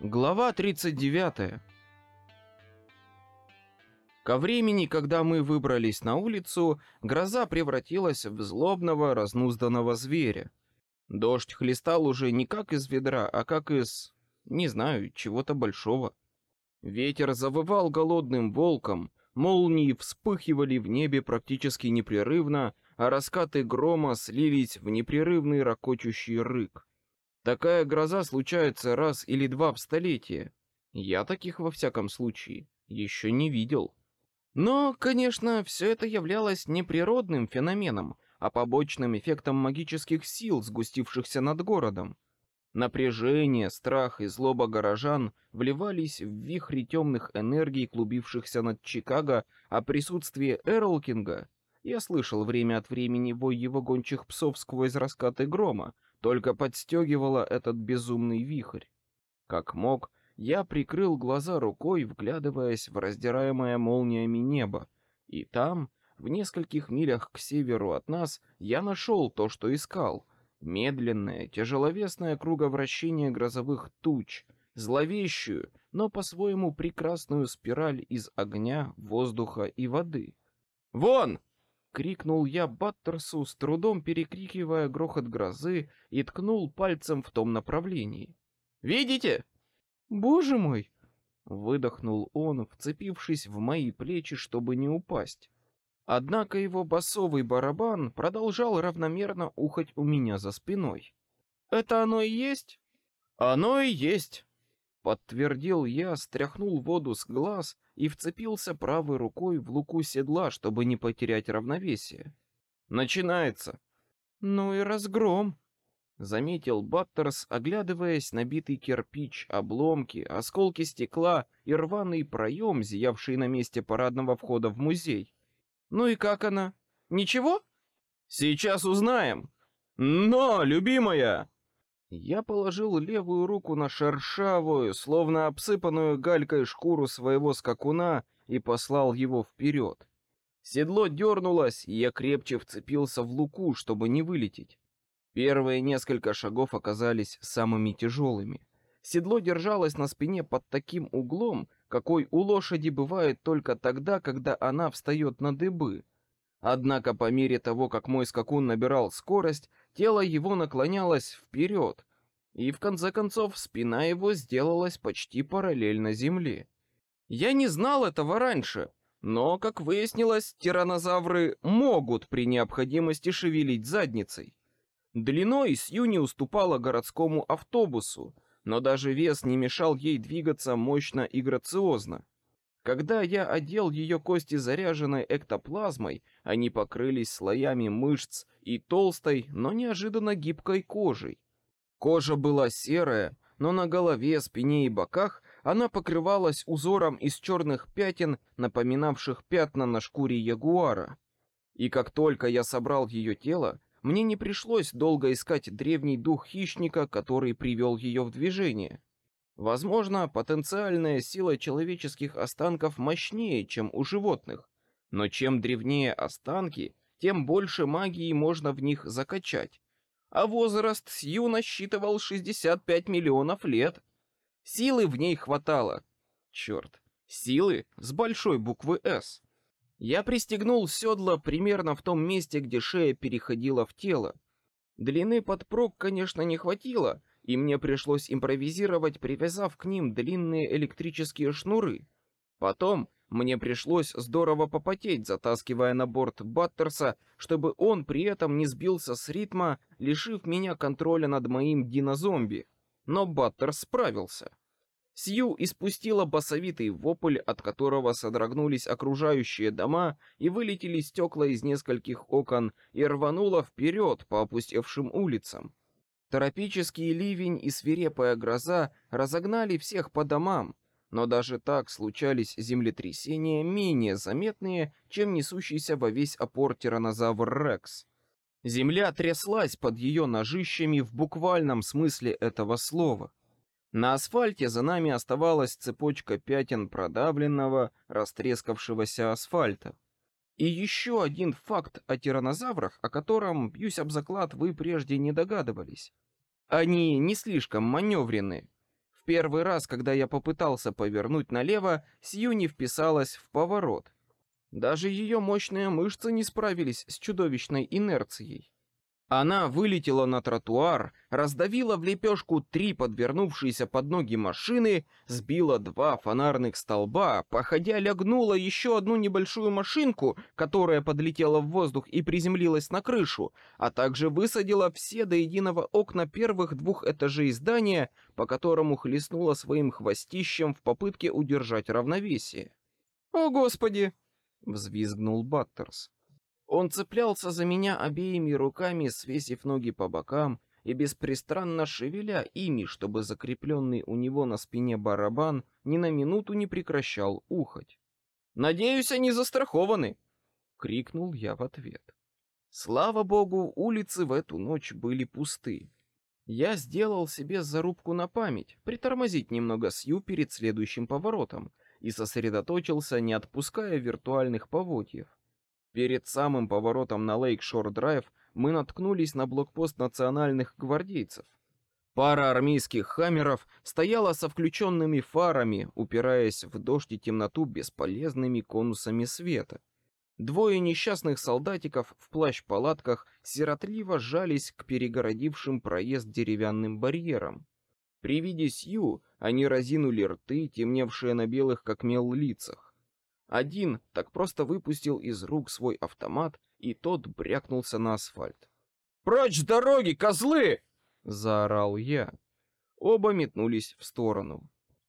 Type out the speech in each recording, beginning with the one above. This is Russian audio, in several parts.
Глава 39. Ко времени, когда мы выбрались на улицу, гроза превратилась в злобного, разнузданного зверя. Дождь хлестал уже не как из ведра, а как из, не знаю, чего-то большого. Ветер завывал голодным волком, молнии вспыхивали в небе практически непрерывно, а раскаты грома слились в непрерывный ракочущий рык. Такая гроза случается раз или два в столетие. Я таких во всяком случае еще не видел. Но, конечно, все это являлось не природным феноменом, а побочным эффектом магических сил, сгустившихся над городом. Напряжение, страх и злоба горожан вливались в вихри темных энергий, клубившихся над Чикаго, а присутствие Эрлкинга, я слышал время от времени вой его гончих псов сквозь раскаты грома, только подстегивало этот безумный вихрь. Как мог, я прикрыл глаза рукой, вглядываясь в раздираемое молниями небо, и там, в нескольких милях к северу от нас, я нашел то, что искал. Медленное, тяжеловесное круговращение грозовых туч, зловещую, но по-своему прекрасную спираль из огня, воздуха и воды. «Вон!» — крикнул я Баттерсу, с трудом перекрикивая грохот грозы, и ткнул пальцем в том направлении. «Видите?» «Боже мой!» — выдохнул он, вцепившись в мои плечи, чтобы не упасть. Однако его басовый барабан продолжал равномерно ухать у меня за спиной. «Это оно и есть?» «Оно и есть!» — подтвердил я, стряхнул воду с глаз и вцепился правой рукой в луку седла, чтобы не потерять равновесие. «Начинается!» «Ну и разгром!» — заметил Баттерс, оглядываясь на битый кирпич, обломки, осколки стекла и рваный проем, зиявший на месте парадного входа в музей. «Ну и как она? Ничего?» «Сейчас узнаем! Но, любимая!» Я положил левую руку на шершавую, словно обсыпанную галькой шкуру своего скакуна и послал его вперед. Седло дернулось, и я крепче вцепился в луку, чтобы не вылететь. Первые несколько шагов оказались самыми тяжелыми. Седло держалось на спине под таким углом, какой у лошади бывает только тогда, когда она встает на дыбы. Однако по мере того, как мой скакун набирал скорость, тело его наклонялось вперед, и в конце концов спина его сделалась почти параллельно земле. Я не знал этого раньше, но, как выяснилось, тираннозавры могут при необходимости шевелить задницей. Длиной Сью не уступала городскому автобусу, но даже вес не мешал ей двигаться мощно и грациозно. Когда я одел ее кости заряженной эктоплазмой, они покрылись слоями мышц и толстой, но неожиданно гибкой кожей. Кожа была серая, но на голове, спине и боках она покрывалась узором из черных пятен, напоминавших пятна на шкуре ягуара. И как только я собрал ее тело, мне не пришлось долго искать древний дух хищника, который привел ее в движение. Возможно, потенциальная сила человеческих останков мощнее, чем у животных, но чем древнее останки, тем больше магии можно в них закачать. А возраст Сью насчитывал 65 миллионов лет. Силы в ней хватало. Черт, силы с большой буквы «С». Я пристегнул седло примерно в том месте, где шея переходила в тело. Длины подпрог, конечно, не хватило, и мне пришлось импровизировать, привязав к ним длинные электрические шнуры. Потом мне пришлось здорово попотеть, затаскивая на борт Баттерса, чтобы он при этом не сбился с ритма, лишив меня контроля над моим динозомби. Но Баттерс справился. Сью испустила басовитый вопль, от которого содрогнулись окружающие дома и вылетели стекла из нескольких окон, и рванула вперед по опустевшим улицам. Тропический ливень и свирепая гроза разогнали всех по домам, но даже так случались землетрясения менее заметные, чем несущийся во весь опор тираннозавр Рекс. Земля тряслась под ее ножищами в буквальном смысле этого слова. На асфальте за нами оставалась цепочка пятен продавленного, растрескавшегося асфальта. И еще один факт о тираннозаврах, о котором, бьюсь об заклад, вы прежде не догадывались. Они не слишком маневренны. В первый раз, когда я попытался повернуть налево, Сью не вписалась в поворот. Даже ее мощные мышцы не справились с чудовищной инерцией. Она вылетела на тротуар, раздавила в лепешку 3 подвернувшиеся под ноги машины, сбила 2 фонарных столба, походя лягнула еще одну небольшую машинку, которая подлетела в воздух и приземлилась на крышу, а также высадила все до единого окна первых 2 этажей здания, по которому хлестнула своим хвостищем в попытке удержать равновесие. «О, Господи!» — взвизгнул Баттерс. Он цеплялся за меня обеими руками, свесив ноги по бокам и беспрестанно шевеля ими, чтобы закрепленный у него на спине барабан ни на минуту не прекращал ухать. «Надеюсь, они застрахованы!» — крикнул я в ответ. Слава богу, улицы в эту ночь были пусты. Я сделал себе зарубку на память, притормозить немного Сью перед следующим поворотом, и сосредоточился, не отпуская виртуальных поводьев. Перед самым поворотом на Лейк-Шор-Драйв мы наткнулись на блокпост национальных гвардейцев. Пара армейских хаммеров стояла со включенными фарами, упираясь в дождь и темноту бесполезными конусами света. 2 несчастных солдатиков в плащ-палатках сиротливо жались к перегородившим проезд деревянным барьерам. При виде Сью они разинули рты, темневшие на белых как мел лицах. Один так просто выпустил из рук свой автомат, и тот брякнулся на асфальт. «Прочь с дороги, козлы!» — заорал я. Оба метнулись в сторону.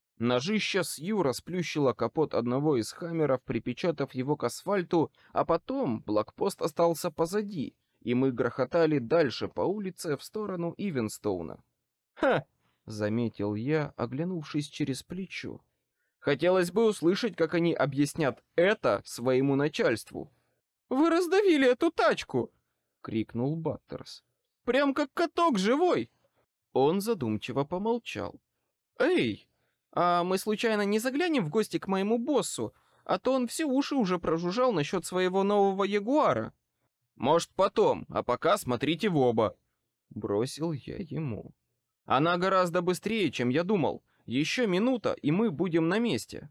Ножища Сью расплющило капот одного из хаммеров, припечатав его к асфальту, а потом блокпост остался позади, и мы грохотали дальше по улице в сторону Ивенстоуна. «Ха!» — заметил я, оглянувшись через плечо. Хотелось бы услышать, как они объяснят это своему начальству. «Вы раздавили эту тачку!» — крикнул Баттерс. «Прям как каток живой!» Он задумчиво помолчал. «Эй, а мы случайно не заглянем в гости к моему боссу? А то он все уши уже прожужжал насчет своего нового Ягуара». «Может, потом, а пока смотрите в оба!» — бросил я ему. «Она гораздо быстрее, чем я думал. Еще минута, и мы будем на месте».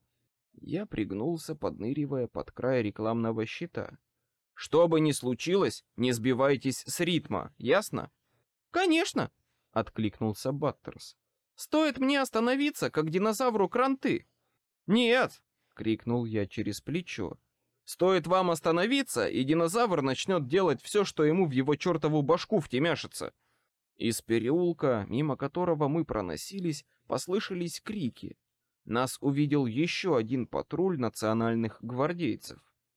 Я пригнулся, подныривая под край рекламного щита. «Что бы ни случилось, не сбивайтесь с ритма, ясно?» «Конечно!» — откликнулся Баттерс. «Стоит мне остановиться, как динозавру кранты». «Нет!» — крикнул я через плечо. «Стоит вам остановиться, и динозавр начнет делать все, что ему в его чертову башку втемяшится». Из переулка, мимо которого мы проносились, послышались крики. Нас увидел еще один патруль национальных гвардейцев.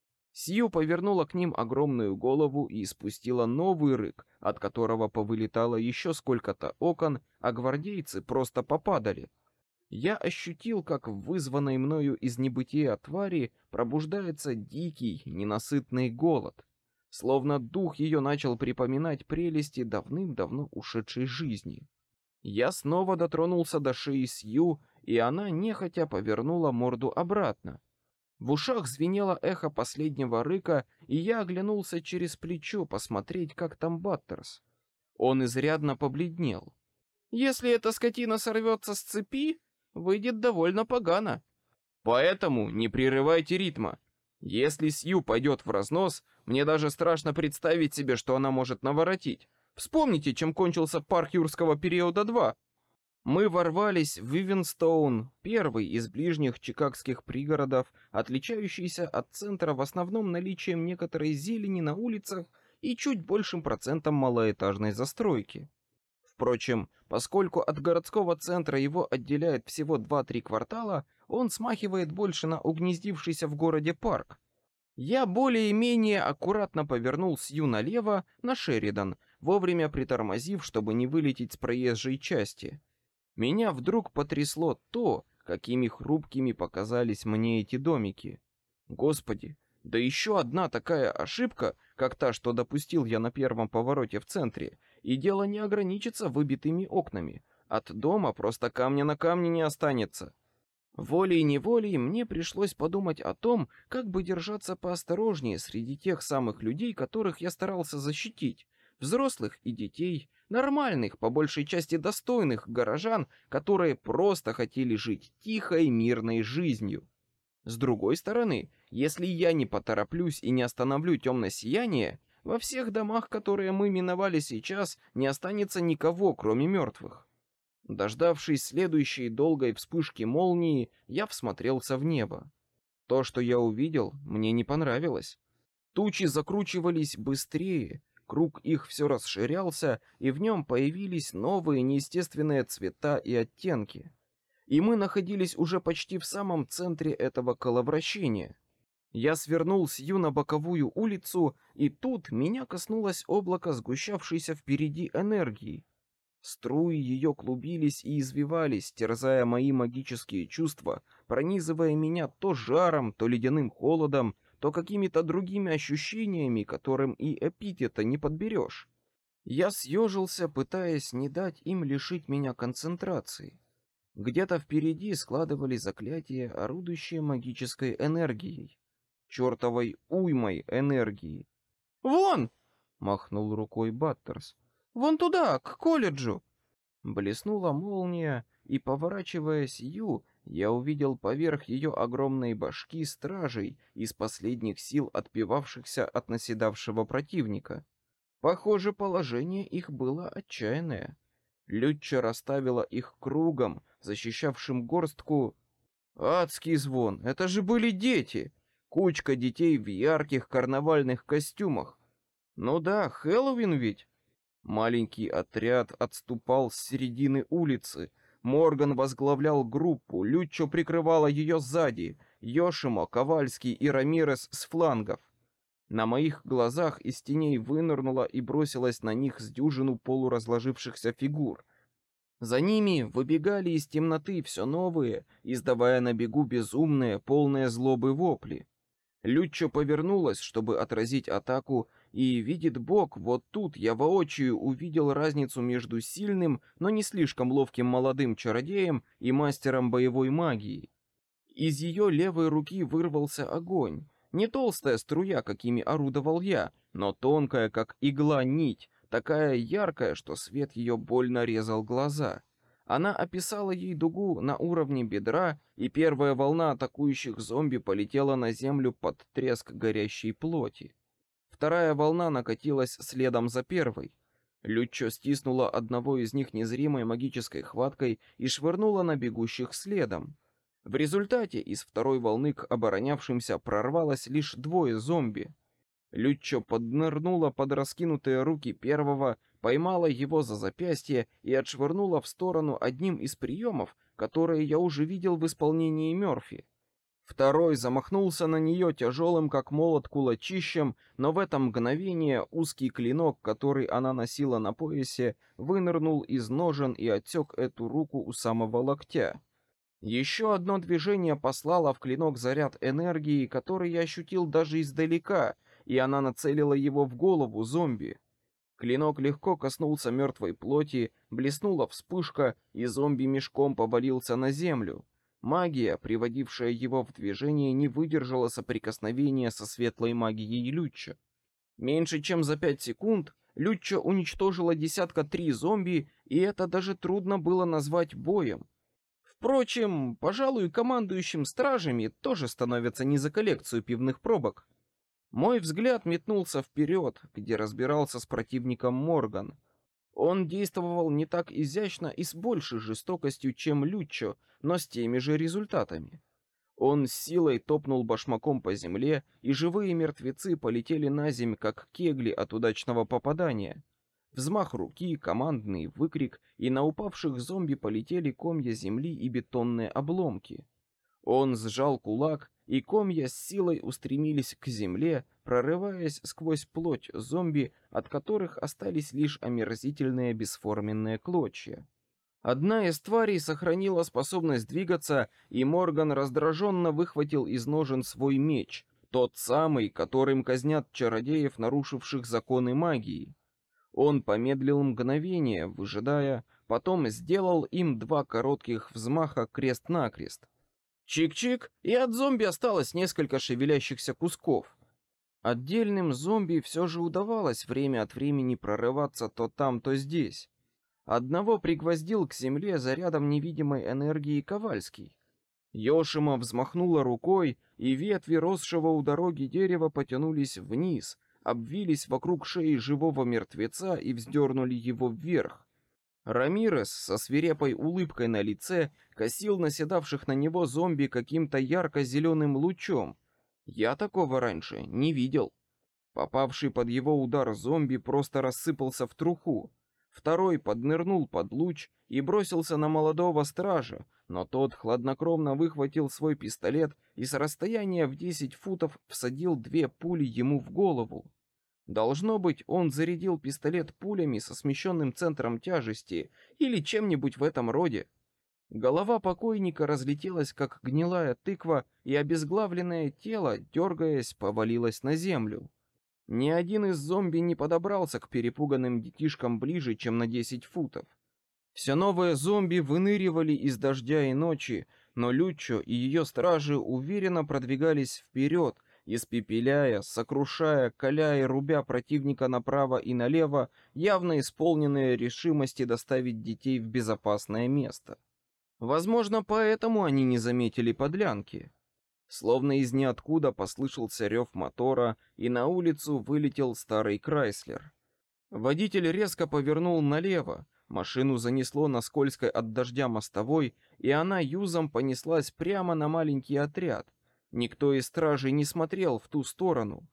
Сью повернула к ним огромную голову и испустила новый рык, от которого повылетало еще сколько-то окон, а гвардейцы просто попадали. Я ощутил, как в вызванной мною из небытия твари пробуждается дикий, ненасытный голод. Словно дух ее начал припоминать прелести давным-давно ушедшей жизни. Я снова дотронулся до шеи Сью, и она нехотя повернула морду обратно. В ушах звенело эхо последнего рыка, и я оглянулся через плечо посмотреть, как там Баттерс. Он изрядно побледнел. «Если эта скотина сорвется с цепи, выйдет довольно погано. Поэтому не прерывайте ритма. Если Сью пойдет в разнос, мне даже страшно представить себе, что она может наворотить. Вспомните, чем кончился парк юрского периода 2. Мы ворвались в Ивенстоун, первый из ближних чикагских пригородов, отличающийся от центра в основном наличием некоторой зелени на улицах и чуть большим процентом малоэтажной застройки. Впрочем, поскольку от городского центра его отделяет всего 2-3 квартала, он смахивает больше на угнездившийся в городе парк. Я более-менее аккуратно повернул Сью налево на Шеридан, вовремя притормозив, чтобы не вылететь с проезжей части. Меня вдруг потрясло то, какими хрупкими показались мне эти домики. Господи, да еще одна такая ошибка, как та, что допустил я на первом повороте в центре, и дело не ограничится выбитыми окнами. От дома просто камня на камне не останется. Волей-неволей мне пришлось подумать о том, как бы держаться поосторожнее среди тех самых людей, которых я старался защитить, Взрослых и детей, нормальных, по большей части достойных горожан, которые просто хотели жить тихой, мирной жизнью. С другой стороны, если я не потороплюсь и не остановлю темное сияние, во всех домах, которые мы миновали сейчас, не останется никого, кроме мертвых. Дождавшись следующей долгой вспышки молнии, я всмотрелся в небо. То, что я увидел, мне не понравилось. Тучи закручивались быстрее, круг их все расширялся, и в нем появились новые неестественные цвета и оттенки. И мы находились уже почти в самом центре этого коловращения. Я свернул Сью на боковую улицу, и тут меня коснулось облако сгущавшейся впереди энергии. Струи ее клубились и извивались, терзая мои магические чувства, пронизывая меня то жаром, то ледяным холодом, то какими-то другими ощущениями, которым и эпитета не подберешь. Я съежился, пытаясь не дать им лишить меня концентрации. Где-то впереди складывали заклятия, орудующие магической энергией. Чертовой уймой энергии. «Вон!» — махнул рукой Баттерс. «Вон туда, к колледжу!» Блеснула молния, и, поворачиваясь Ю, я увидел поверх ее огромной башки стражей из последних сил отбивавшихся от наседавшего противника. Похоже, положение их было отчаянное. Лютча расставила их кругом, защищавшим горстку... Адский звон! Это же были дети! Кучка детей в ярких карнавальных костюмах. Ну да, Хэллоуин ведь. Маленький отряд отступал с середины улицы. Морган возглавлял группу, Люччо прикрывала ее сзади, Йошимо, Ковальский и Рамирес с флангов. На моих глазах из теней вынырнула и бросилась на них с дюжину полуразложившихся фигур. За ними выбегали из темноты все новые, издавая на бегу безумные, полные злобы вопли. Люччо повернулась, чтобы отразить атаку, и, видит Бог, вот тут я воочию увидел разницу между сильным, но не слишком ловким молодым чародеем и мастером боевой магии. Из ее левой руки вырвался огонь. Не толстая струя, какими орудовал я, но тонкая, как игла, нить, такая яркая, что свет ее больно резал глаза. Она описала ей дугу на уровне бедра, и первая волна атакующих зомби полетела на землю под треск горящей плоти. Вторая волна накатилась следом за первой. Люччо стиснула одного из них незримой магической хваткой и швырнула на бегущих следом. В результате из второй волны к оборонявшимся прорвалось лишь двое зомби. Люччо поднырнула под раскинутые руки первого, поймала его за запястье и отшвырнула в сторону одним из приемов, которые я уже видел в исполнении Мёрфи. Второй замахнулся на нее тяжелым, как молот, кулачищем, но в это мгновение узкий клинок, который она носила на поясе, вынырнул из ножен и отсек эту руку у самого локтя. Еще одно движение послало в клинок заряд энергии, который я ощутил даже издалека, и она нацелила его в голову зомби. Клинок легко коснулся мертвой плоти, блеснула вспышка, и зомби мешком повалился на землю. Магия, приводившая его в движение, не выдержала соприкосновения со светлой магией Люччо. Меньше чем за 5 секунд Люччо уничтожила 3 зомби, и это даже трудно было назвать боем. Впрочем, пожалуй, командующим стражами тоже становятся не за коллекцию пивных пробок. Мой взгляд метнулся вперед, где разбирался с противником Морган. Он действовал не так изящно и с большей жестокостью, чем Люччо, но с теми же результатами. Он с силой топнул башмаком по земле, и живые мертвецы полетели на земь, как кегли от удачного попадания. Взмах руки, командный выкрик, и на упавших зомби полетели комья земли и бетонные обломки. Он сжал кулак, и комья с силой устремились к земле, прорываясь сквозь плоть зомби, от которых остались лишь омерзительные бесформенные клочья. Одна из тварей сохранила способность двигаться, и Морган раздраженно выхватил из ножен свой меч, тот самый, которым казнят чародеев, нарушивших законы магии. Он помедлил мгновение, выжидая, потом сделал им 2 коротких взмаха крест-накрест. Чик-чик, и от зомби осталось несколько шевелящихся кусков. Отдельным зомби все же удавалось время от времени прорываться то там, то здесь. Одного пригвоздил к земле зарядом невидимой энергии Ковальский. Йошима взмахнула рукой, и ветви росшего у дороги дерева потянулись вниз, обвились вокруг шеи живого мертвеца и вздернули его вверх. Рамирес со свирепой улыбкой на лице косил наседавших на него зомби каким-то ярко-зеленым лучом. Я такого раньше не видел. Попавший под его удар зомби просто рассыпался в труху. Второй поднырнул под луч и бросился на молодого стража, но тот хладнокровно выхватил свой пистолет и с расстояния в 10 футов всадил 2 пули ему в голову. Должно быть, он зарядил пистолет пулями со смещенным центром тяжести или чем-нибудь в этом роде. Голова покойника разлетелась, как гнилая тыква, и обезглавленное тело, дергаясь, повалилось на землю. Ни один из зомби не подобрался к перепуганным детишкам ближе, чем на 10 футов. Все новые зомби выныривали из дождя и ночи, но Люччо и ее стражи уверенно продвигались вперед, испепеляя, сокрушая, коля и рубя противника направо и налево, явно исполненные решимости доставить детей в безопасное место. Возможно, поэтому они не заметили подлянки. Словно из ниоткуда послышался рев мотора, и на улицу вылетел старый Крайслер. Водитель резко повернул налево, машину занесло на скользкой от дождя мостовой, и она юзом понеслась прямо на маленький отряд. Никто из стражей не смотрел в ту сторону.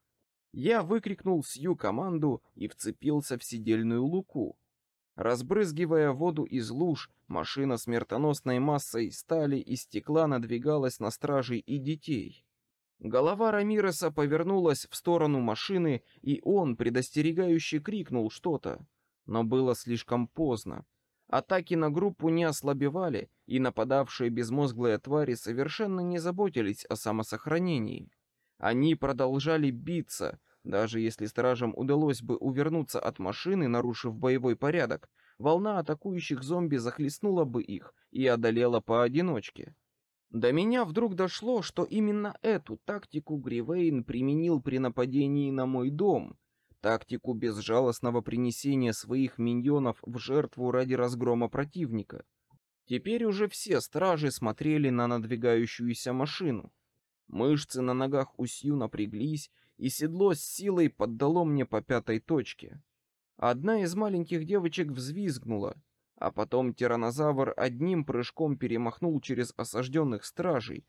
Я выкрикнул Сью команду и вцепился в седельную луку. Разбрызгивая воду из луж, машина смертоносной массой стали и стекла надвигалась на стражей и детей. Голова Рамиреса повернулась в сторону машины, и он предостерегающе крикнул что-то. Но было слишком поздно. Атаки на группу не ослабевали, и нападавшие безмозглые твари совершенно не заботились о самосохранении. Они продолжали биться. Даже если стражам удалось бы увернуться от машины, нарушив боевой порядок, волна атакующих зомби захлестнула бы их и одолела поодиночке. До меня вдруг дошло, что именно эту тактику Гривейн применил при нападении на мой дом, тактику безжалостного принесения своих миньонов в жертву ради разгрома противника. Теперь уже все стражи смотрели на надвигающуюся машину. Мышцы на ногах у Сью напряглись, и седло с силой поддало мне по 5-й точке. Одна из маленьких девочек взвизгнула, а потом тираннозавр одним прыжком перемахнул через осажденных стражей.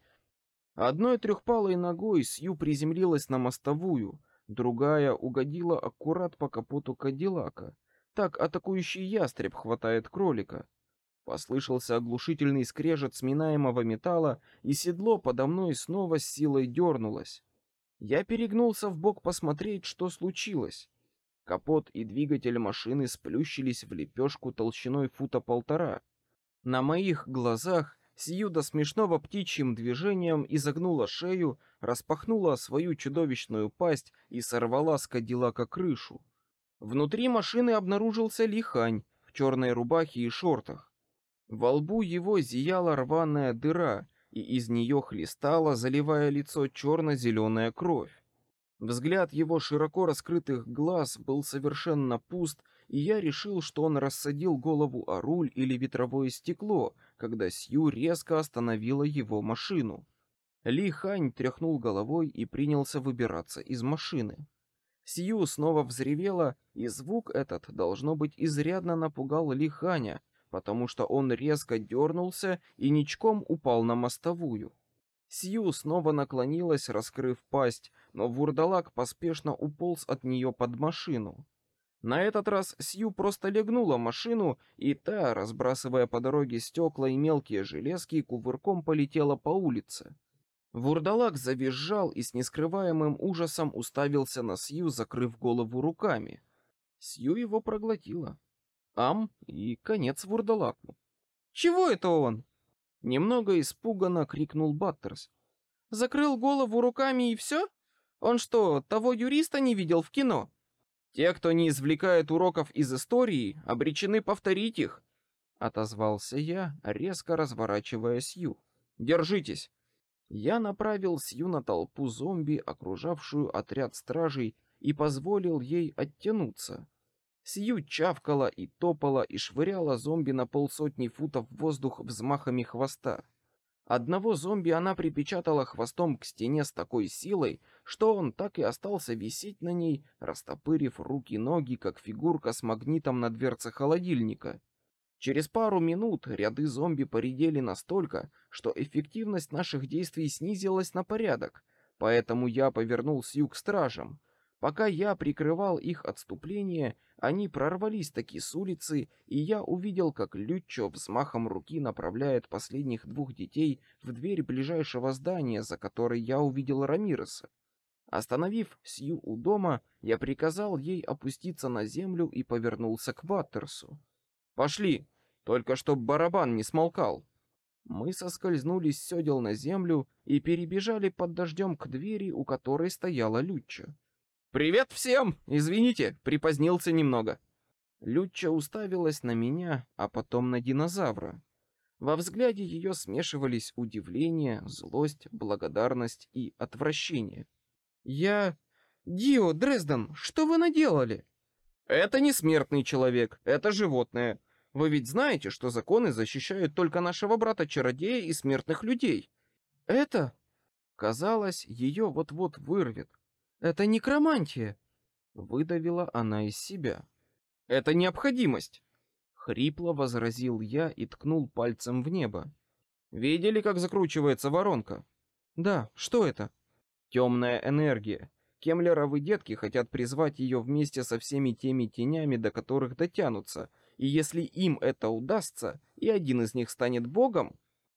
Одной трехпалой ногой Сью приземлилась на мостовую, другая угодила аккурат по капоту Кадиллака. Так атакующий ястреб хватает кролика. Послышался оглушительный скрежет сминаемого металла, и седло подо мной снова с силой дернулось. Я перегнулся вбок посмотреть, что случилось. Капот и двигатель машины сплющились в лепешку толщиной 1,5 фута. На моих глазах Сью до смешного птичьим движением изогнула шею, распахнула свою чудовищную пасть и сорвала с Кадиллака крышу. Внутри машины обнаружился Лихань в черной рубахе и шортах. Во лбу его зияла рваная дыра, и из нее хлестала, заливая лицо, черно-зеленая кровь. Взгляд его широко раскрытых глаз был совершенно пуст, и я решил, что он рассадил голову о руль или ветровое стекло, когда Сью резко остановила его машину. Ли Хань тряхнул головой и принялся выбираться из машины. Сью снова взревела, и звук этот, должно быть, изрядно напугал Ли Ханя, потому что он резко дернулся и ничком упал на мостовую. Сью снова наклонилась, раскрыв пасть, но вурдалак поспешно уполз от нее под машину. На этот раз Сью просто легнула машину, и та, разбрасывая по дороге стекла и мелкие железки, кувырком полетела по улице. Вурдалак завизжал и с нескрываемым ужасом уставился на Сью, закрыв голову руками. Сью его проглотила. И конец вурдалаку. «Чего это он?» Немного испуганно крикнул Баттерс. «Закрыл голову руками и все? Он что, того юриста не видел в кино? Те, кто не извлекает уроков из истории, обречены повторить их», — отозвался я, резко разворачивая Сью. «Держитесь». Я направил Сью на толпу зомби, окружавшую отряд стражей, и позволил ей оттянуться. Сью чавкала и топала и швыряла зомби на 50 футов в воздух взмахами хвоста. Одного зомби она припечатала хвостом к стене с такой силой, что он так и остался висеть на ней, растопырив руки-ноги, как фигурка с магнитом на дверце холодильника. Через пару минут ряды зомби поредели настолько, что эффективность наших действий снизилась на порядок, поэтому я повернул Сью к стражам. Пока я прикрывал их отступление, они прорвались таки с улицы, и я увидел, как Люччо взмахом руки направляет последних 2 детей в дверь ближайшего здания, за которой я увидел Рамиреса. Остановив Сью у дома, я приказал ей опуститься на землю и повернулся к Баттерсу. «Пошли, только чтоб барабан не смолкал». Мы соскользнули с сёдел на землю и перебежали под дождем к двери, у которой стояла Люччо. «Привет всем! Извините, припозднился немного». Люччо уставилась на меня, а потом на динозавра. Во взгляде ее смешивались удивление, злость, благодарность и отвращение. «Дио, Дрезден, что вы наделали?» «Это не смертный человек, это животное. Вы ведь знаете, что законы защищают только нашего брата-чародея и смертных людей?» «Это...» Казалось, ее вот-вот вырвет. «Это некромантия!» Выдавила она из себя. «Это необходимость!» Хрипло возразил я и ткнул пальцем в небо. «Видели, как закручивается воронка?» «Да, что это?» «Темная энергия. Кемлеровы детки хотят призвать ее вместе со всеми теми тенями, до которых дотянутся, и если им это удастся, и один из них станет богом...»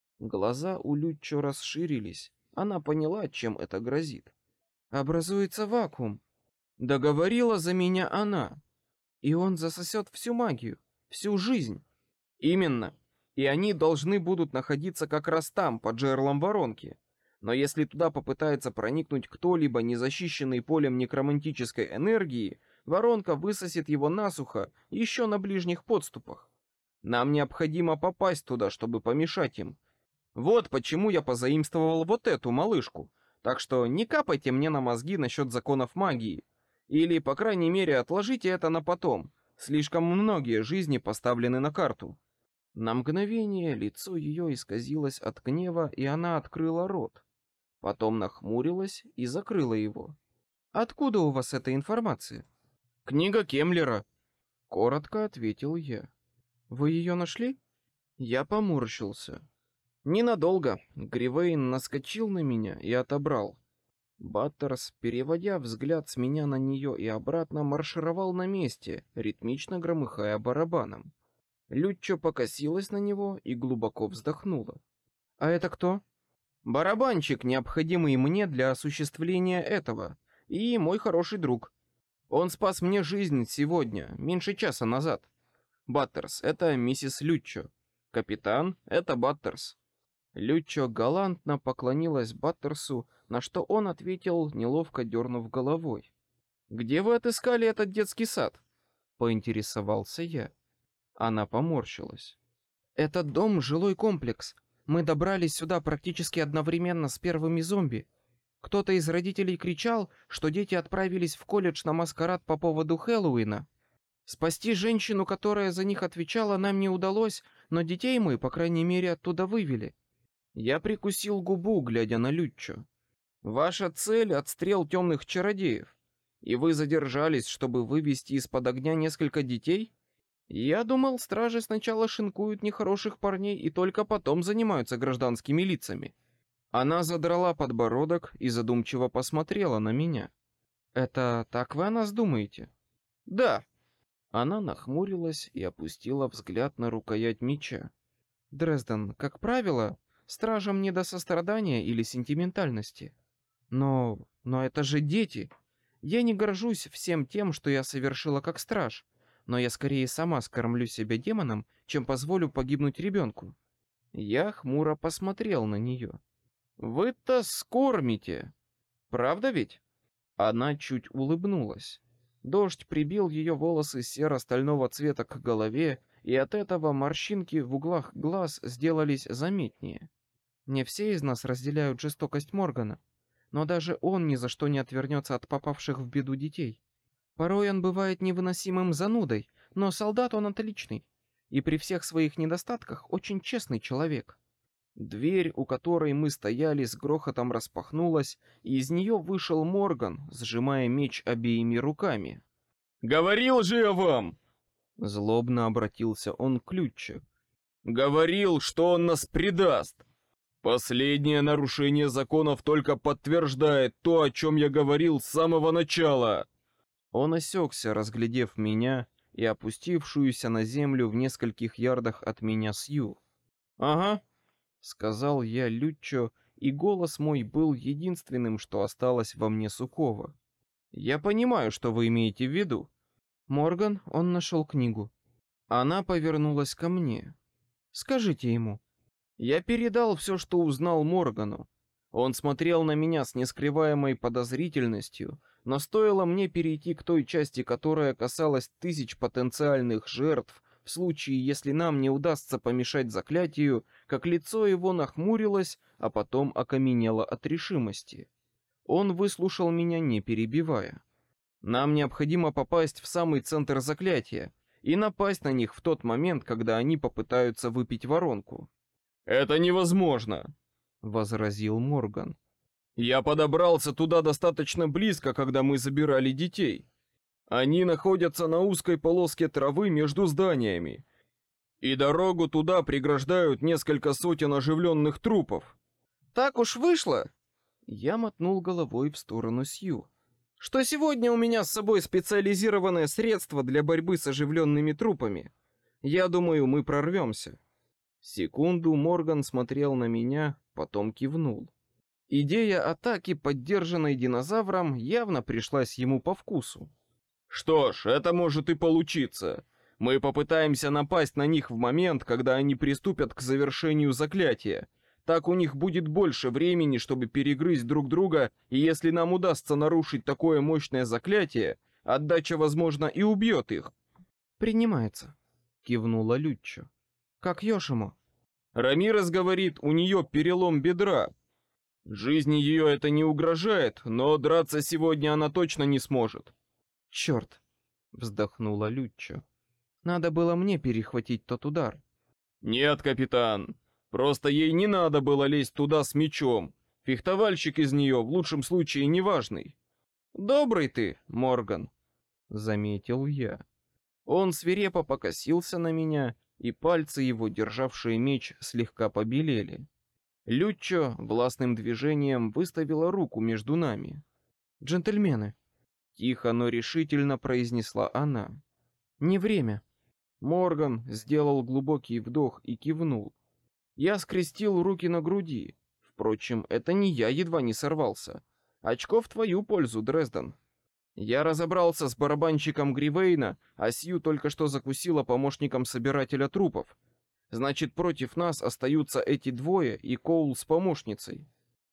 Глаза у Люччо расширились. Она поняла, чем это грозит. «Образуется вакуум», — договорила за меня она. «И он засосет всю магию, всю жизнь». «Именно. И они должны будут находиться как раз там, под жерлом воронки. Но если туда попытается проникнуть кто-либо, не защищенный полем некромантической энергии, воронка высосет его насухо еще на ближних подступах. Нам необходимо попасть туда, чтобы помешать им. Вот почему я позаимствовал вот эту малышку. Так что не капайте мне на мозги насчет законов магии. Или, по крайней мере, отложите это на потом. Слишком многие жизни поставлены на карту». На мгновение лицо ее исказилось от гнева, и она открыла рот. Потом нахмурилась и закрыла его. «Откуда у вас эта информация?» «Книга Кемлера», — коротко ответил я. «Вы ее нашли?» Я поморщился. Ненадолго. Гривейн наскочил на меня и отобрал. Баттерс, переводя взгляд с меня на нее и обратно, маршировал на месте, ритмично громыхая барабаном. Люччо покосилась на него и глубоко вздохнула. «А это кто?» «Барабанщик, необходимый мне для осуществления этого, и мой хороший друг. Он спас мне жизнь сегодня, меньше часа назад. Баттерс — это миссис Люччо. Капитан — это Баттерс». Люччо галантно поклонилась Баттерсу, на что он ответил, неловко дернув головой. «Где вы отыскали этот детский сад?» — поинтересовался я. Она поморщилась. «Этот дом — жилой комплекс. Мы добрались сюда практически одновременно с первыми зомби. Кто-то из родителей кричал, что дети отправились в колледж на маскарад по поводу Хэллоуина. Спасти женщину, которая за них отвечала, нам не удалось, но детей мы, по крайней мере, оттуда вывели». Я прикусил губу, глядя на Люччо. «Ваша цель — отстрел темных чародеев, и вы задержались, чтобы вывести из-под огня несколько детей? Я думал, стражи сначала шинкуют нехороших парней и только потом занимаются гражданскими лицами». Она задрала подбородок и задумчиво посмотрела на меня. «Это так вы о нас думаете?» «Да». Она нахмурилась и опустила взгляд на рукоять меча. «Дрезден, как правило, стражам не до сострадания или сентиментальности. Но это же дети. Я не горжусь всем тем, что я совершила как страж, но я скорее сама скормлю себя демоном, чем позволю погибнуть ребенку». Я хмуро посмотрел на нее. «Вы-то скормите, правда ведь?» Она чуть улыбнулась. Дождь прибил ее волосы серо-стального цвета к голове, и от этого морщинки в углах глаз сделались заметнее. Не все из нас разделяют жестокость Моргана, но даже он ни за что не отвернется от попавших в беду детей. Порой он бывает невыносимым занудой, но солдат он отличный, и при всех своих недостатках очень честный человек. Дверь, у которой мы стояли, с грохотом распахнулась, и из нее вышел Морган, сжимая меч обеими руками. «Говорил же я вам!» Злобно обратился он к Люччо. «Говорил, что он нас предаст! Последнее нарушение законов только подтверждает то, о чем я говорил с самого начала!» Он осекся, разглядев меня и опустившуюся на землю в нескольких ярдах от меня Сью. «Ага», — сказал я Люччо, и голос мой был единственным, что осталось во мне сухого. «Я понимаю, что вы имеете в виду». Морган, он нашел книгу. Она повернулась ко мне. «Скажите ему». Я передал все, что узнал Моргану. Он смотрел на меня с нескрываемой подозрительностью, но стоило мне перейти к той части, которая касалась тысяч потенциальных жертв, в случае, если нам не удастся помешать заклятию, как лицо его нахмурилось, а потом окаменело от решимости. Он выслушал меня, не перебивая. Нам необходимо попасть в самый центр заклятия и напасть на них в тот момент, когда они попытаются выпить воронку. «Это невозможно!» — возразил Морган. «Я подобрался туда достаточно близко, когда мы забирали детей. Они находятся на узкой полоске травы между зданиями, и дорогу туда преграждают несколько сотен оживленных трупов». «Так уж вышло!» Я мотнул головой в сторону Сью. «Что сегодня у меня с собой специализированное средство для борьбы с оживленными трупами. Я думаю, мы прорвемся». Секунду Морган смотрел на меня, потом кивнул. Идея атаки, поддержанной динозавром, явно пришлась ему по вкусу. «Что ж, это может и получиться. Мы попытаемся напасть на них в момент, когда они приступят к завершению заклятия. Так у них будет больше времени, чтобы перегрызть друг друга, и если нам удастся нарушить такое мощное заклятие, отдача, возможно, и убьет их». «Принимается», — кивнула Люччо. «Как Йошимо?» «Рамирес говорит, у нее перелом бедра. Жизни ее это не угрожает, но драться сегодня она точно не сможет». «Черт!» — вздохнула Люччо. «Надо было мне перехватить тот удар». «Нет, капитан, просто ей не надо было лезть туда с мечом. Фехтовальщик из нее в лучшем случае неважный». «Добрый ты, Морган», — заметил я. Он свирепо покосился на меня, и пальцы его, державшие меч, слегка побелели. Люччо властным движением выставила руку между нами. «Джентльмены», — тихо, но решительно произнесла она. «Не время». Морган сделал глубокий вдох и кивнул. Я скрестил руки на груди. Впрочем, это не я едва не сорвался. Очко в твою пользу, Дрезден. Я разобрался с барабанщиком Гривейна, а Сью только что закусила помощником собирателя трупов. Значит, против нас остаются эти двое и Коул с помощницей.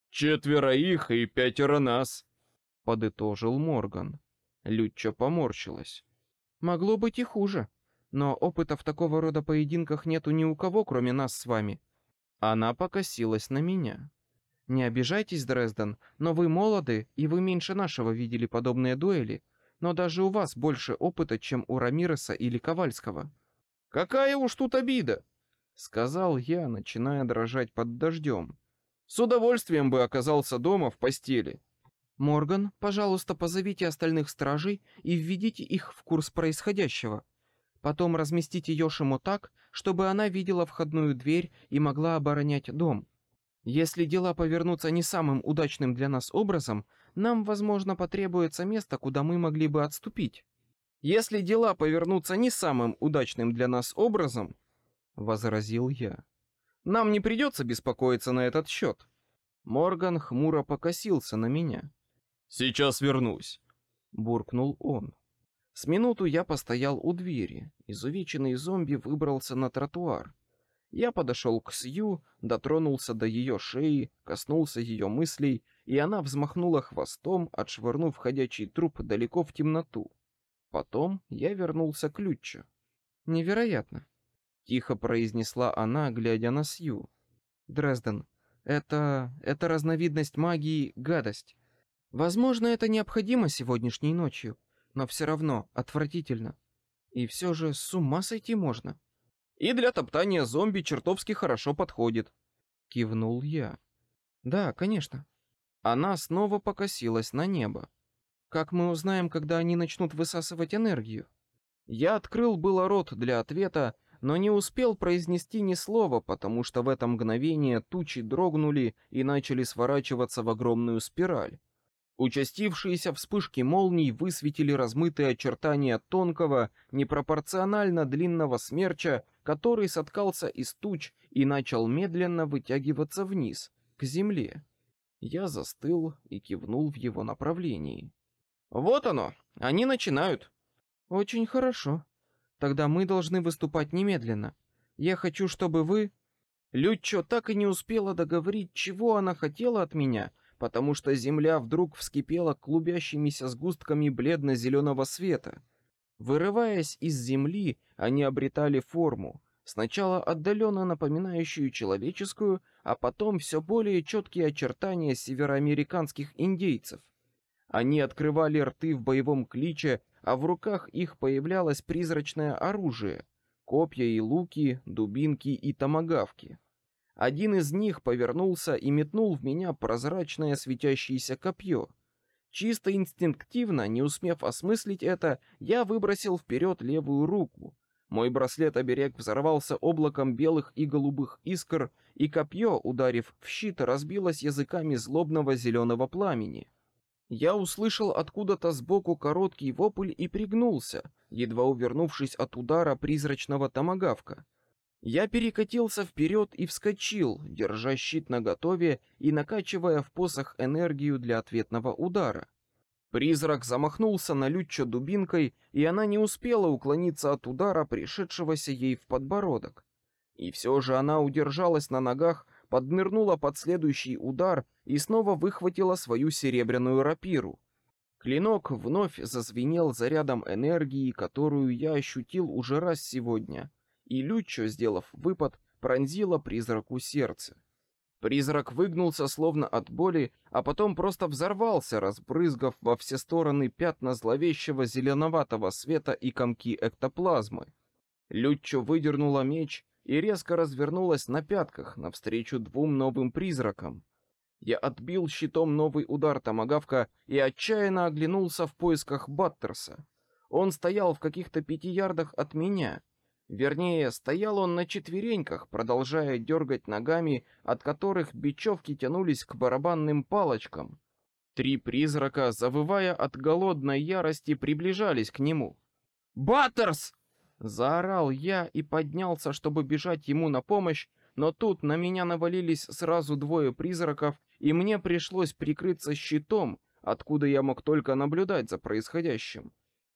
«4 их и 5 нас», — подытожил Морган. Люччо поморщилась. «Могло быть и хуже, но опыта в такого рода поединках нету ни у кого, кроме нас с вами». Она покосилась на меня. «Не обижайтесь, Дрезден, но вы молоды, и вы меньше нашего видели подобные дуэли, но даже у вас больше опыта, чем у Рамиреса или Ковальского». «Какая уж тут обида!» — сказал я, начиная дрожать под дождем. «С удовольствием бы оказался дома в постели». «Морган, пожалуйста, позовите остальных стражей и введите их в курс происходящего. Потом разместите Йошимо так, чтобы она видела входную дверь и могла оборонять дом. Если дела повернутся не самым удачным для нас образом, нам, возможно, потребуется место, куда мы могли бы отступить. Если дела повернутся не самым удачным для нас образом, — возразил я, — нам не придется беспокоиться на этот счет». Морган хмуро покосился на меня. «Сейчас вернусь», — буркнул он. С минуту я постоял у двери. Изувеченный зомби выбрался на тротуар. Я подошел к Сью, дотронулся до ее шеи, коснулся ее мыслей, и она взмахнула хвостом, отшвырнув ходячий труп далеко в темноту. Потом я вернулся к Люччо. «Невероятно», — тихо произнесла она, глядя на Сью. «Дрезден, Это разновидность магии гадость. Возможно, это необходимо сегодняшней ночью, но все равно отвратительно. И все же с ума сойти можно. И для топтания зомби чертовски хорошо подходит. Кивнул я. Да, конечно. Она снова покосилась на небо. Как мы узнаем, когда они начнут высасывать энергию? Я открыл было рот для ответа, но не успел произнести ни слова, потому что в это мгновение тучи дрогнули и начали сворачиваться в огромную спираль. Участившиеся вспышки молний высветили размытые очертания тонкого, непропорционально длинного смерча, который соткался из туч и начал медленно вытягиваться вниз, к земле. Я застыл и кивнул в его направлении. Вот оно, они начинают. Очень хорошо. Тогда мы должны выступать немедленно. Я хочу, чтобы вы... Люччо так и не успела договорить, чего она хотела от меня, потому что земля вдруг вскипела клубящимися сгустками бледно-зеленого света. Вырываясь из земли, они обретали форму, сначала отдаленно напоминающую человеческую, а потом все более четкие очертания североамериканских индейцев. Они открывали рты в боевом кличе, а в руках их появлялось призрачное оружие — копья и луки, дубинки и томагавки. Один из них повернулся и метнул в меня прозрачное светящееся копье. Чисто инстинктивно, не успев осмыслить это, я выбросил вперед левую руку. Мой браслет-оберег взорвался облаком белых и голубых искр, и копье, ударив в щит, разбилось языками злобного зеленого пламени. Я услышал откуда-то сбоку короткий вопль и пригнулся, едва увернувшись от удара призрачного томагавка. Я перекатился вперед и вскочил, держа щит наготове и накачивая в посох энергию для ответного удара. Призрак замахнулся на Люччо дубинкой, и она не успела уклониться от удара, пришедшегося ей в подбородок. И все же она удержалась на ногах, поднырнула под следующий удар и снова выхватила свою серебряную рапиру. Клинок вновь зазвенел зарядом энергии, которую я ощутил уже раз сегодня, и Люччо, сделав выпад, пронзила призраку сердце. Призрак выгнулся словно от боли, а потом просто взорвался, разбрызгав во все стороны пятна зловещего зеленоватого света и комки эктоплазмы. Люччо выдернула меч и резко развернулась на пятках навстречу двум новым призракам. Я отбил щитом новый удар томагавка и отчаянно оглянулся в поисках Баттерса. Он стоял в каких-то 5 ярдах от меня. Вернее, стоял он на четвереньках, продолжая дергать ногами, от которых бечевки тянулись к барабанным палочкам. 3 призрака, завывая от голодной ярости, приближались к нему. «Баттерс!» — заорал я и поднялся, чтобы бежать ему на помощь, но тут на меня навалились сразу 2 призраков, и мне пришлось прикрыться щитом, откуда я мог только наблюдать за происходящим.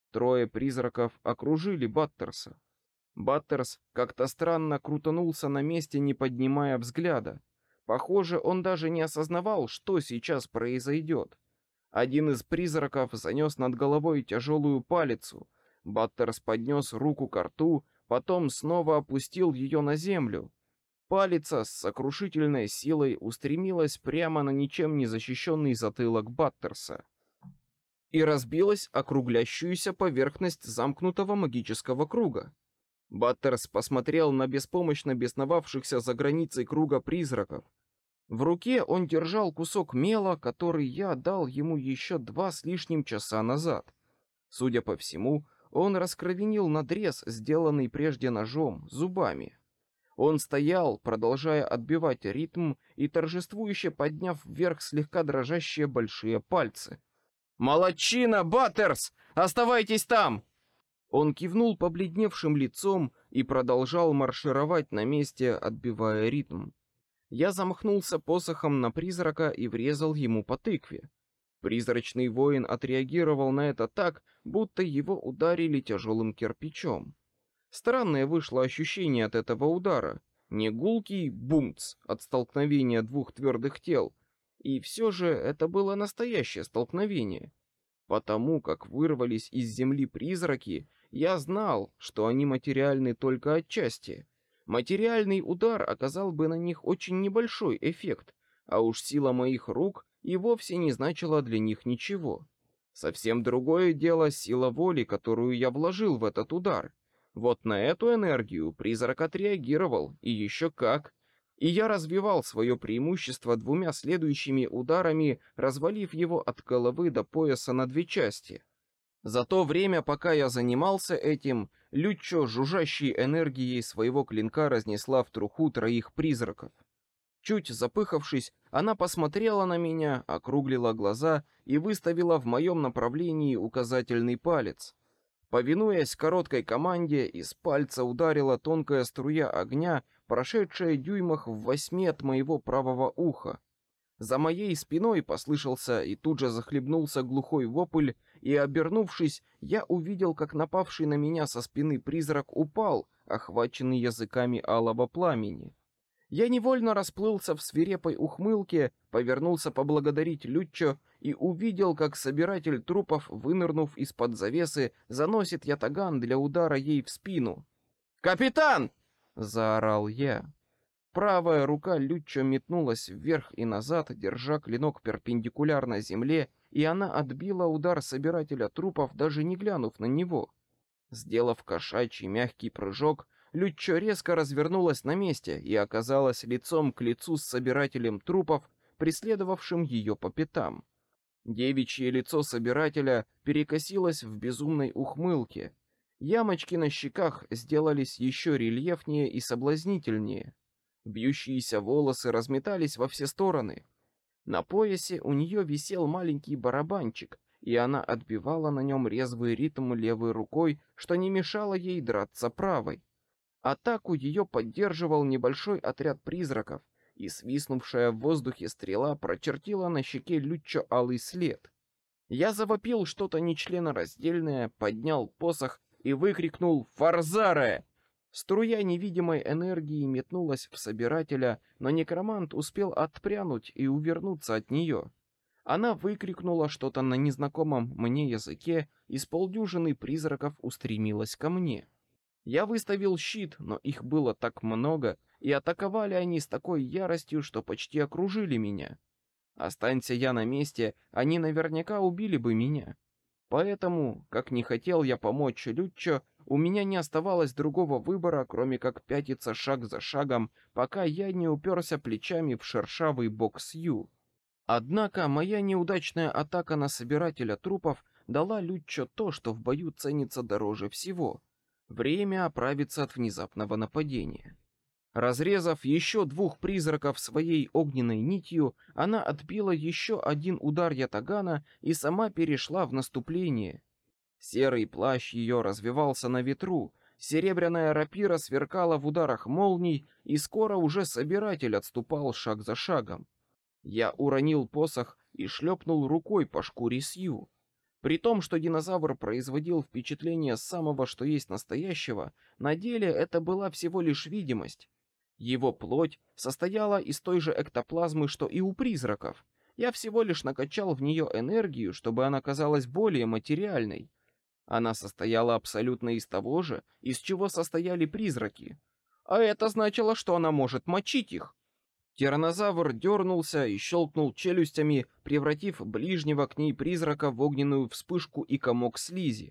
3 призраков окружили Баттерса. Баттерс как-то странно крутанулся на месте, не поднимая взгляда. Похоже, он даже не осознавал, что сейчас произойдет. Один из призраков занес над головой тяжелую палицу. Баттерс поднес руку ко рту, потом снова опустил ее на землю. Палица с сокрушительной силой устремилась прямо на ничем не защищенный затылок Баттерса и разбилась о круглящуюся поверхность замкнутого магического круга. Баттерс посмотрел на беспомощно бесновавшихся за границей круга призраков. В руке он держал кусок мела, который я дал ему еще 2 с лишним часа назад. Судя по всему, он раскровенил надрез, сделанный прежде ножом, зубами. Он стоял, продолжая отбивать ритм и торжествующе подняв вверх слегка дрожащие большие пальцы. «Молодчина, Баттерс! Оставайтесь там!» Он кивнул побледневшим лицом и продолжал маршировать на месте, отбивая ритм. Я замахнулся посохом на призрака и врезал ему по тыкве. Призрачный воин отреагировал на это так, будто его ударили тяжелым кирпичом. Странное вышло ощущение от этого удара. Не гулкий бумц от столкновения 2 твердых тел, и все же это было настоящее столкновение. Потому как вырвались из земли призраки, я знал, что они материальны только отчасти. Материальный удар оказал бы на них очень небольшой эффект, а уж сила моих рук и вовсе не значила для них ничего. Совсем другое дело сила воли, которую я вложил в этот удар. Вот на эту энергию призрак отреагировал, и еще как. И я развивал свое преимущество двумя следующими ударами, развалив его от головы до пояса на две части. За то время, пока я занимался этим, Люччо жужжащей энергией своего клинка разнесла в труху троих призраков. Чуть запыхавшись, она посмотрела на меня, округлила глаза и выставила в моем направлении указательный палец. Повинуясь короткой команде, из пальца ударила тонкая струя огня, прошедшая дюймах в 8 от моего правого уха. За моей спиной послышался и тут же захлебнулся глухой вопль, и, обернувшись, я увидел, как напавший на меня со спины призрак упал, охваченный языками алого пламени. Я невольно расплылся в свирепой ухмылке, повернулся поблагодарить Люччо и увидел, как собиратель трупов, вынырнув из-под завесы, заносит ятаган для удара ей в спину. «Капитан!» — заорал я. Правая рука Люччо метнулась вверх и назад, держа клинок перпендикулярно земле, и она отбила удар собирателя трупов, даже не глянув на него. Сделав кошачий мягкий прыжок, Люччо резко развернулась на месте и оказалась лицом к лицу с собирателем трупов, преследовавшим ее по пятам. Девичье лицо собирателя перекосилось в безумной ухмылке. Ямочки на щеках сделались еще рельефнее и соблазнительнее. Бьющиеся волосы разметались во все стороны. На поясе у нее висел маленький барабанчик, и она отбивала на нем резвый ритм левой рукой, что не мешало ей драться правой. Атаку ее поддерживал небольшой отряд призраков, и свистнувшая в воздухе стрела прочертила на щеке Люччо алый след. Я завопил что-то нечленораздельное, поднял посох и выкрикнул «Форзаре!». Струя невидимой энергии метнулась в собирателя, но некромант успел отпрянуть и увернуться от нее. Она выкрикнула что-то на незнакомом мне языке, и с полдюжины призраков устремилась ко мне. Я выставил щит, но их было так много, и атаковали они с такой яростью, что почти окружили меня. Останься я на месте, они наверняка убили бы меня. Поэтому, как не хотел я помочь Люччо, у меня не оставалось другого выбора, кроме как пятиться шаг за шагом, пока я не уперся плечами в шершавый бок Сью. Однако моя неудачная атака на собирателя трупов дала Люччо то, что в бою ценится дороже всего — время оправиться от внезапного нападения. Разрезав еще двух призраков своей огненной нитью, она отбила еще один удар ятагана и сама перешла в наступление. Серый плащ ее развевался на ветру, серебряная рапира сверкала в ударах молний, и скоро уже собиратель отступал шаг за шагом. Я уронил посох и шлепнул рукой по шкуре Сью. При том, что динозавр производил впечатление самого что есть настоящего, на деле это была всего лишь видимость. Его плоть состояла из той же эктоплазмы, что и у призраков. Я всего лишь накачал в нее энергию, чтобы она казалась более материальной. Она состояла абсолютно из того же, из чего состояли призраки. А это значило, что она может мочить их. Тираннозавр дернулся и щелкнул челюстями, превратив ближнего к ней призрака в огненную вспышку и комок слизи.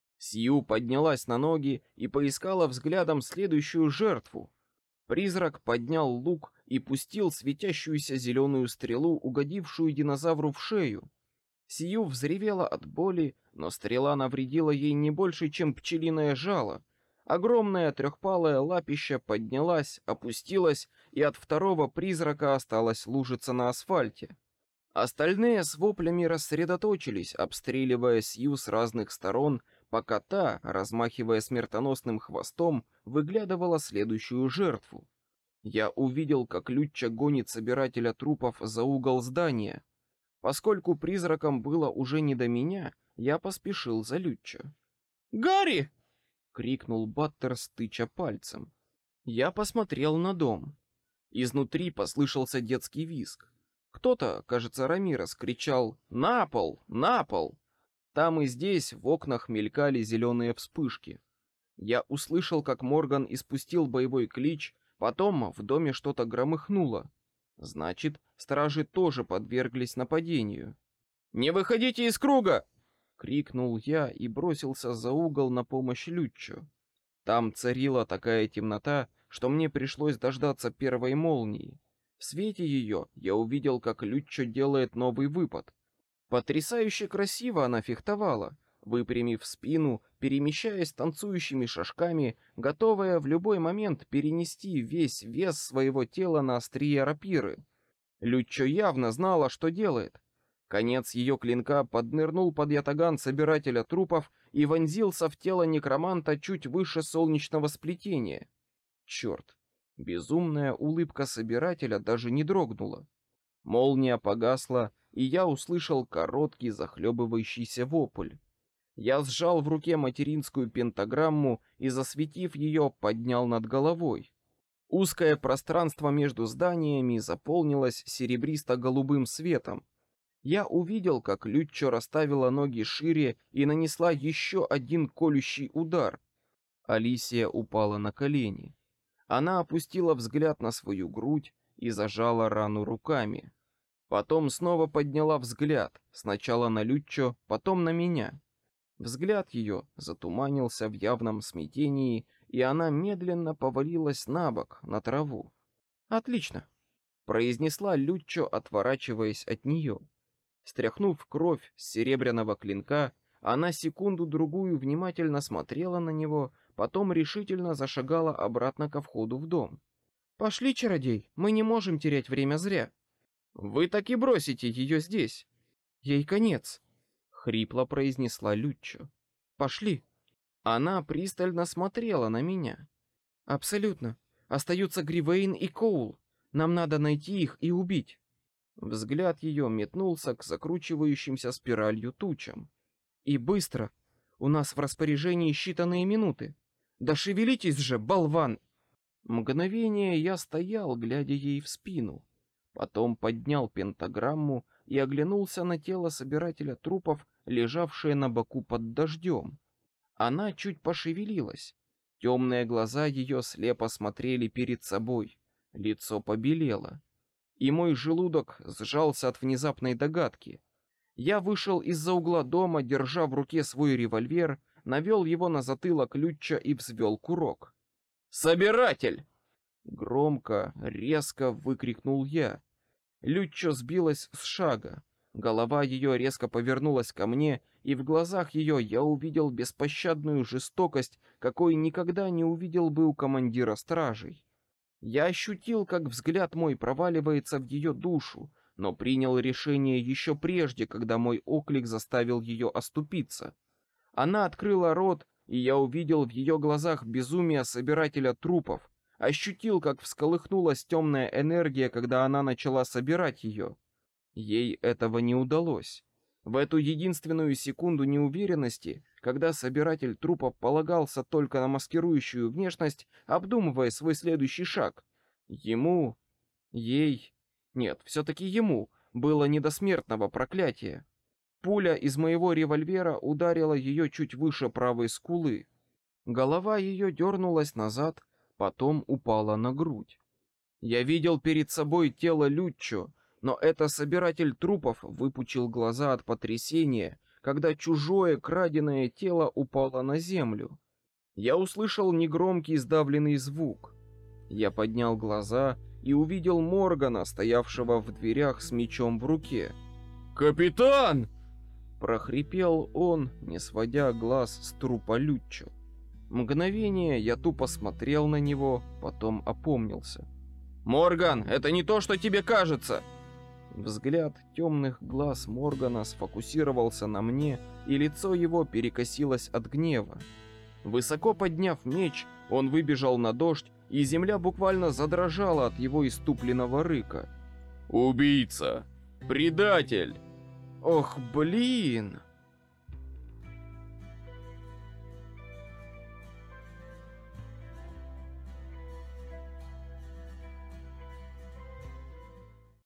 Сью поднялась на ноги и поискала взглядом следующую жертву. Призрак поднял лук и пустил светящуюся зеленую стрелу, угодившую динозавру в шею. Сью взревела от боли, но стрела навредила ей не больше, чем пчелиное жало. Огромное трехпалое лапище поднялась, опустилась, и от второго призрака осталась лужица на асфальте. Остальные с воплями рассредоточились, обстреливая Сью с разных сторон, пока та, размахивая смертоносным хвостом, выглядывала следующую жертву. Я увидел, как Люччо гонит собирателя трупов за угол здания. Поскольку призракам было уже не до меня, я поспешил за Люччо. «Гарри!» — крикнул Баттерс, тыча пальцем. Я посмотрел на дом. Изнутри послышался детский визг. Кто-то, кажется, Рамирес, кричал «На пол! На пол!». Там и здесь в окнах мелькали зеленые вспышки. Я услышал, как Морган испустил боевой клич, потом в доме что-то громыхнуло. Значит, стражи тоже подверглись нападению. «Не выходите из круга!» — крикнул я и бросился за угол на помощь Люччо. Там царила такая темнота, что мне пришлось дождаться первой молнии. В свете ее я увидел, как Люччо делает новый выпад. Потрясающе красиво она фехтовала, выпрямив спину, перемещаясь танцующими шажками, готовая в любой момент перенести весь вес своего тела на острие рапиры. Люччо явно знала, что делает. Конец ее клинка поднырнул под ятаган собирателя трупов и вонзился в тело некроманта чуть выше солнечного сплетения. Черт! Безумная улыбка собирателя даже не дрогнула. Молния погасла, и я услышал короткий захлебывающийся вопль. Я сжал в руке материнскую пентаграмму и, засветив ее, поднял над головой. Узкое пространство между зданиями заполнилось серебристо-голубым светом. Я увидел, как Люччо расставила ноги шире и нанесла еще один колющий удар. Алисия упала на колени. Она опустила взгляд на свою грудь и зажала рану руками. Потом снова подняла взгляд, сначала на Люччо, потом на меня. Взгляд ее затуманился в явном смятении, и она медленно повалилась на бок, на траву. «Отлично», — произнесла Люччо, отворачиваясь от нее. Стряхнув кровь с серебряного клинка, она секунду-другую внимательно смотрела на него, потом решительно зашагала обратно ко входу в дом. «Пошли, чародей, мы не можем терять время зря». «Вы так и бросите ее здесь?» «Ей конец», — хрипло произнесла Люччо. «Пошли». Она пристально смотрела на меня. «Абсолютно. Остаются Гривейн и Коул. Нам надо найти их и убить». Взгляд ее метнулся к закручивающимся спиралью тучам. «И быстро. У нас в распоряжении считанные минуты. Да шевелитесь же, болван!» Мгновение я стоял, глядя ей в спину. Потом поднял пентаграмму и оглянулся на тело собирателя трупов, лежавшее на боку под дождем. Она чуть пошевелилась. Темные глаза ее слепо смотрели перед собой. Лицо побелело. И мой желудок сжался от внезапной догадки. Я вышел из-за угла дома, держа в руке свой револьвер, навел его на затылок Люччо и взвел курок. «Собиратель!» Громко, резко выкрикнул я. Люччо сбилась с шага. Голова ее резко повернулась ко мне, и в глазах ее я увидел беспощадную жестокость, какой никогда не увидел бы у командира стражей. Я ощутил, как взгляд мой проваливается в ее душу, но принял решение еще прежде, когда мой оклик заставил ее оступиться. Она открыла рот, и я увидел в ее глазах безумие собирателя трупов, ощутил, как всколыхнулась темная энергия, когда она начала собирать ее. Ей этого не удалось. В эту единственную секунду неуверенности, когда собиратель трупов полагался только на маскирующую внешность, обдумывая свой следующий шаг, все-таки ему было не до смертного проклятия. Пуля из моего револьвера ударила ее чуть выше правой скулы. Голова ее дернулась назад, потом упала на грудь. Я видел перед собой тело Люччо, но это собиратель трупов выпучил глаза от потрясения, когда чужое краденое тело упало на землю. Я услышал негромкий сдавленный звук. Я поднял глаза и увидел Моргана, стоявшего в дверях с мечом в руке. «Капитан!» — прохрипел он, не сводя глаз с трупа Люччо. Мгновение я тупо смотрел на него, потом опомнился. «Морган, это не то, что тебе кажется!» Взгляд темных глаз Моргана сфокусировался на мне, и лицо его перекосилось от гнева. Высоко подняв меч, он выбежал на дождь, и земля буквально задрожала от его исступленного рыка. «Убийца! Предатель!» «Ох, блин!»